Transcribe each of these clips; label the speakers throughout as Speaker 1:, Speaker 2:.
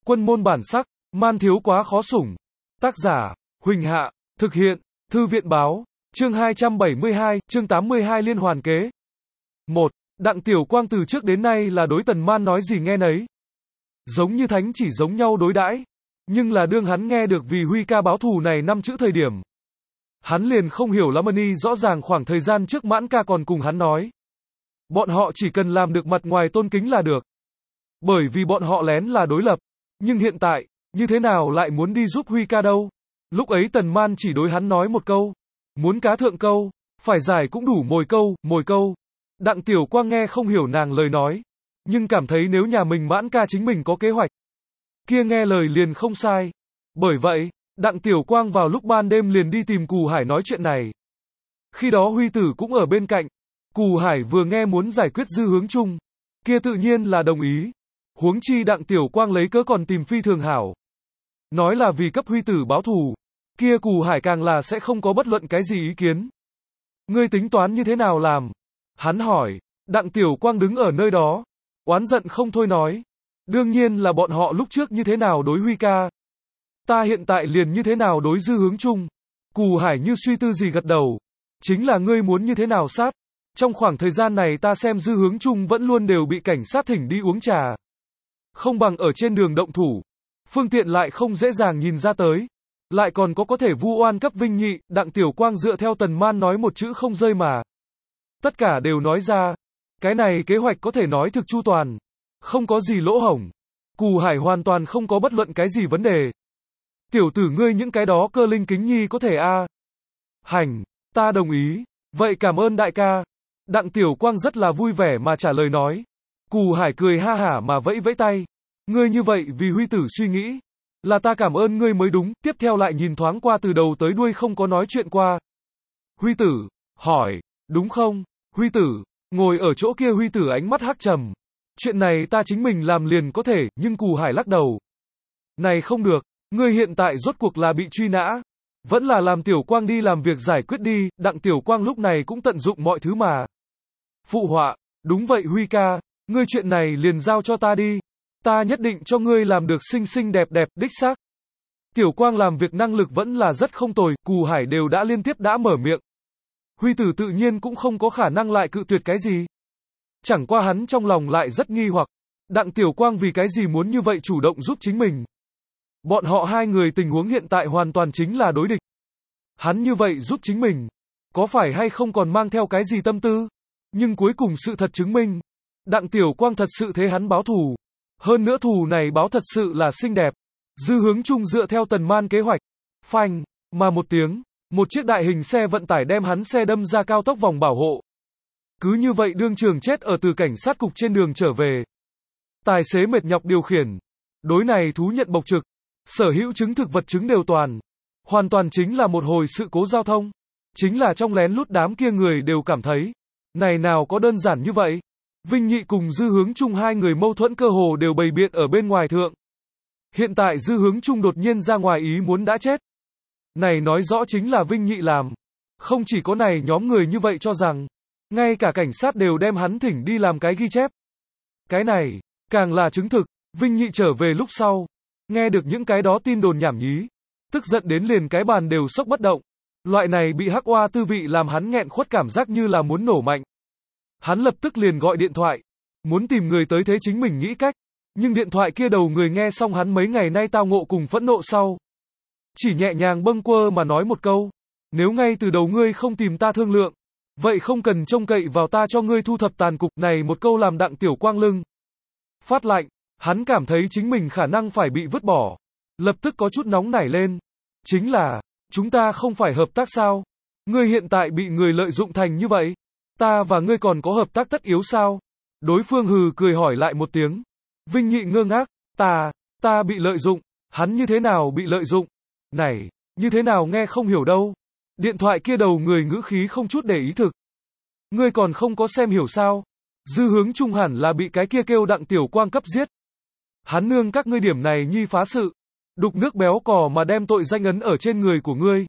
Speaker 1: Quân môn bản sắc, man thiếu quá khó sủng. Tác giả, Huỳnh Hạ, thực hiện, Thư viện báo, chương 272, chương 82 liên hoàn kế. 1. Đặng Tiểu Quang từ trước đến nay là đối Tần Man nói gì nghe nấy. Giống như thánh chỉ giống nhau đối đãi, nhưng là đương hắn nghe được vì Huy ca báo thù này 5 chữ thời điểm. Hắn liền không hiểu lắm y rõ ràng khoảng thời gian trước Mãn ca còn cùng hắn nói. Bọn họ chỉ cần làm được mặt ngoài tôn kính là được. Bởi vì bọn họ lén là đối lập. Nhưng hiện tại, như thế nào lại muốn đi giúp Huy ca đâu? Lúc ấy Tần Man chỉ đối hắn nói một câu. Muốn cá thượng câu, phải giải cũng đủ mồi câu. Đặng Tiểu Quang nghe không hiểu nàng lời nói. Nhưng cảm thấy nếu nhà mình Mãn ca chính mình có kế hoạch. Kia nghe lời liền không sai. Bởi vậy, Đặng Tiểu Quang vào lúc ban đêm liền đi tìm Cù Hải nói chuyện này. Khi đó Huy Tử cũng ở bên cạnh. Cù Hải vừa nghe muốn giải quyết dư hướng chung. Kia tự nhiên là đồng ý. Huống chi Đặng Tiểu Quang lấy cớ còn tìm Phi Thường Hảo. Nói là vì cấp Huy Tử báo thù. Kia Cù Hải càng là sẽ không có bất luận cái gì ý kiến. Ngươi tính toán như thế nào làm? Hắn hỏi. Đặng Tiểu Quang đứng ở nơi đó. Oán giận không thôi nói. Đương nhiên là bọn họ lúc trước như thế nào đối Huy ca. Ta hiện tại liền như thế nào đối dư hướng chung. Cù Hải như suy tư gì gật đầu. Chính là ngươi muốn như thế nào sát. Trong khoảng thời gian này ta xem dư hướng chung vẫn luôn đều bị cảnh sát thỉnh đi uống trà. Không bằng ở trên đường động thủ. Phương tiện lại không dễ dàng nhìn ra tới. Lại còn có thể vu oan cấp Vinh Nhị. Đặng Tiểu Quang dựa theo Tần Man nói một chữ không rơi mà. Tất cả đều nói ra. Cái này kế hoạch có thể nói thực chu toàn. Không có gì lỗ hổng. Cù Hải hoàn toàn không có bất luận cái gì vấn đề. Tiểu tử ngươi những cái đó cơ linh kính nhi có thể a. Hành, ta đồng ý. Vậy cảm ơn đại ca. Đặng Tiểu Quang rất là vui vẻ mà trả lời nói. Cù Hải cười ha hả mà vẫy vẫy tay. Ngươi như vậy vì Huy Tử suy nghĩ. Là ta cảm ơn ngươi mới đúng. Tiếp theo lại nhìn thoáng qua từ đầu tới đuôi không có nói chuyện qua. Huy Tử, hỏi, đúng không? Huy Tử, ngồi ở chỗ kia Huy Tử ánh mắt hắc trầm. Chuyện này ta chính mình làm liền có thể, nhưng Cù Hải lắc đầu. Này không được, ngươi hiện tại rốt cuộc là bị truy nã. Vẫn là làm Tiểu Quang đi làm việc giải quyết đi, Đặng Tiểu Quang lúc này cũng tận dụng mọi thứ mà. Phụ họa, đúng vậy Huy ca, ngươi chuyện này liền giao cho ta đi. Ta nhất định cho ngươi làm được xinh xinh đẹp đẹp, đích xác. Tiểu Quang làm việc năng lực vẫn là rất không tồi, Cù Hải đều đã liên tiếp đã mở miệng. Huy Tử tự nhiên cũng không có khả năng lại cự tuyệt cái gì. Chẳng qua hắn trong lòng lại rất nghi hoặc. Đặng Tiểu Quang vì cái gì muốn như vậy chủ động giúp chính mình. Bọn họ hai người tình huống hiện tại hoàn toàn chính là đối địch. Hắn như vậy giúp chính mình. Có phải hay không còn mang theo cái gì tâm tư? Nhưng cuối cùng sự thật chứng minh. Đặng Tiểu Quang thật sự thế hắn báo thù. Hơn nữa thù này báo thật sự là xinh đẹp. Dư hướng chung dựa theo Tần Man kế hoạch. Phanh, mà một tiếng. Một chiếc đại hình xe vận tải đem hắn xe đâm ra cao tốc vòng bảo hộ. Cứ như vậy đương trường chết ở từ cảnh sát cục trên đường trở về. Tài xế mệt nhọc điều khiển. Đối này thú nhận bộc trực. Sở hữu chứng thực vật chứng đều toàn. Hoàn toàn chính là một hồi sự cố giao thông. Chính là trong lén lút đám kia người đều cảm thấy. Này nào có đơn giản như vậy. Vinh Nhị cùng Dư Hướng Chung hai người mâu thuẫn cơ hồ đều bày biện ở bên ngoài thượng. Hiện tại Dư Hướng Chung đột nhiên ra ngoài ý muốn đã chết. Này nói rõ chính là Vinh Nhị làm. Không chỉ có này nhóm người như vậy cho rằng. Ngay cả cảnh sát đều đem hắn thỉnh đi làm cái ghi chép. Cái này, càng là chứng thực. Vinh Nhị trở về lúc sau. Nghe được những cái đó tin đồn nhảm nhí. Tức giận đến liền cái bàn đều sốc bất động. Loại này bị hắc oa tư vị làm hắn nghẹn khuất cảm giác như là muốn nổ mạnh. Hắn lập tức liền gọi điện thoại. Muốn tìm người tới thế chính mình nghĩ cách. Nhưng điện thoại kia đầu người nghe xong hắn mấy ngày nay tao ngộ cùng phẫn nộ sau. Chỉ nhẹ nhàng bâng quơ mà nói một câu. Nếu ngay từ đầu ngươi không tìm ta thương lượng. Vậy không cần trông cậy vào ta cho ngươi thu thập tàn cục này một câu làm Đặng Tiểu Quang lưng. Phát lạnh. Hắn cảm thấy chính mình khả năng phải bị vứt bỏ. Lập tức có chút nóng nảy lên. Chính là, chúng ta không phải hợp tác sao? Ngươi hiện tại bị người lợi dụng thành như vậy. Ta và ngươi còn có hợp tác tất yếu sao? Đối phương hừ cười hỏi lại một tiếng. Vinh Nhị ngơ ngác. Ta bị lợi dụng. Hắn như thế nào bị lợi dụng? Này, như thế nào nghe không hiểu đâu. Điện thoại kia đầu người ngữ khí không chút để ý thực. Ngươi còn không có xem hiểu sao? Dư Hướng Chung hẳn là bị cái kia kêu Đặng Tiểu Quang cấp giết. Hắn nương các ngươi điểm này nhi phá sự. Đục nước béo cò mà đem tội danh ấn ở trên người của ngươi.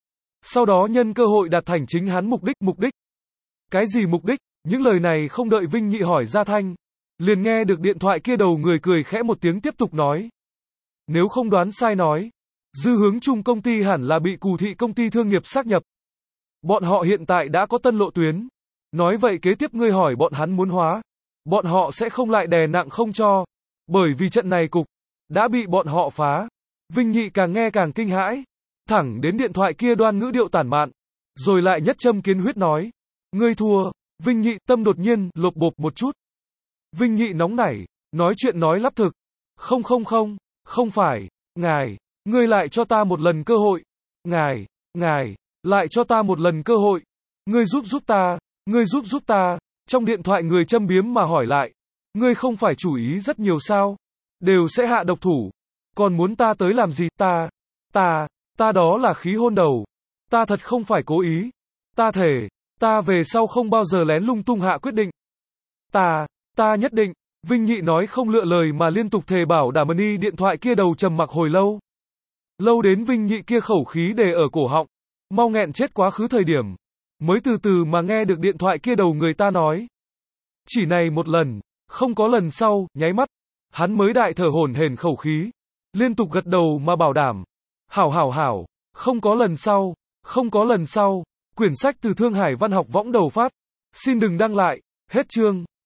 Speaker 1: Sau đó nhân cơ hội đạt thành chính hắn mục đích. Cái gì mục đích? Những lời này không đợi Vinh Nhị hỏi ra thanh. Liền nghe được điện thoại kia đầu người cười khẽ một tiếng tiếp tục nói. Nếu không đoán sai nói, Dư Hướng Trung công ty hẳn là bị Cù Thị công ty thương nghiệp xác nhập. Bọn họ hiện tại đã có tân lộ tuyến. Nói vậy kế tiếp ngươi hỏi bọn hắn muốn hóa. Bọn họ sẽ không lại đè nặng không cho. Bởi vì trận này cục đã bị bọn họ phá. Vinh Nhị càng nghe càng kinh hãi. Thẳng đến điện thoại kia đoan ngữ điệu tản mạn. Rồi lại nhất châm kiến huyết nói. Ngươi thua. Vinh Nhị tâm đột nhiên lộp bộp một chút. Vinh Nhị nóng nảy. Nói chuyện nói lắp thực. Không phải. Ngươi lại cho ta một lần cơ hội. Ngài, lại cho ta một lần cơ hội. Ngươi giúp ta. Trong điện thoại người châm biếm mà hỏi lại. Ngươi không phải chủ ý rất nhiều sao? Đều sẽ hạ độc thủ. Còn muốn ta tới làm gì? Ta đó là khí hôn đầu. Ta thật không phải cố ý. Ta thề, ta về sau không bao giờ lén lung tung hạ quyết định. Ta nhất định. Vinh Nhị nói không lựa lời mà liên tục thề bảo đảm đi điện thoại kia đầu trầm mặc hồi lâu. Lâu đến Vinh Nhị kia khẩu khí để ở cổ họng. Mau nghẹn chết quá khứ thời điểm. Mới từ từ mà nghe được điện thoại kia đầu người ta nói. Chỉ này một lần, không có lần sau, nháy mắt. Hắn mới đại thở hổn hển khẩu khí. Liên tục gật đầu mà bảo đảm. Hảo, không có lần sau. Quyển sách từ Thương Hải Văn học võng đầu phát. Xin đừng đăng lại, hết chương.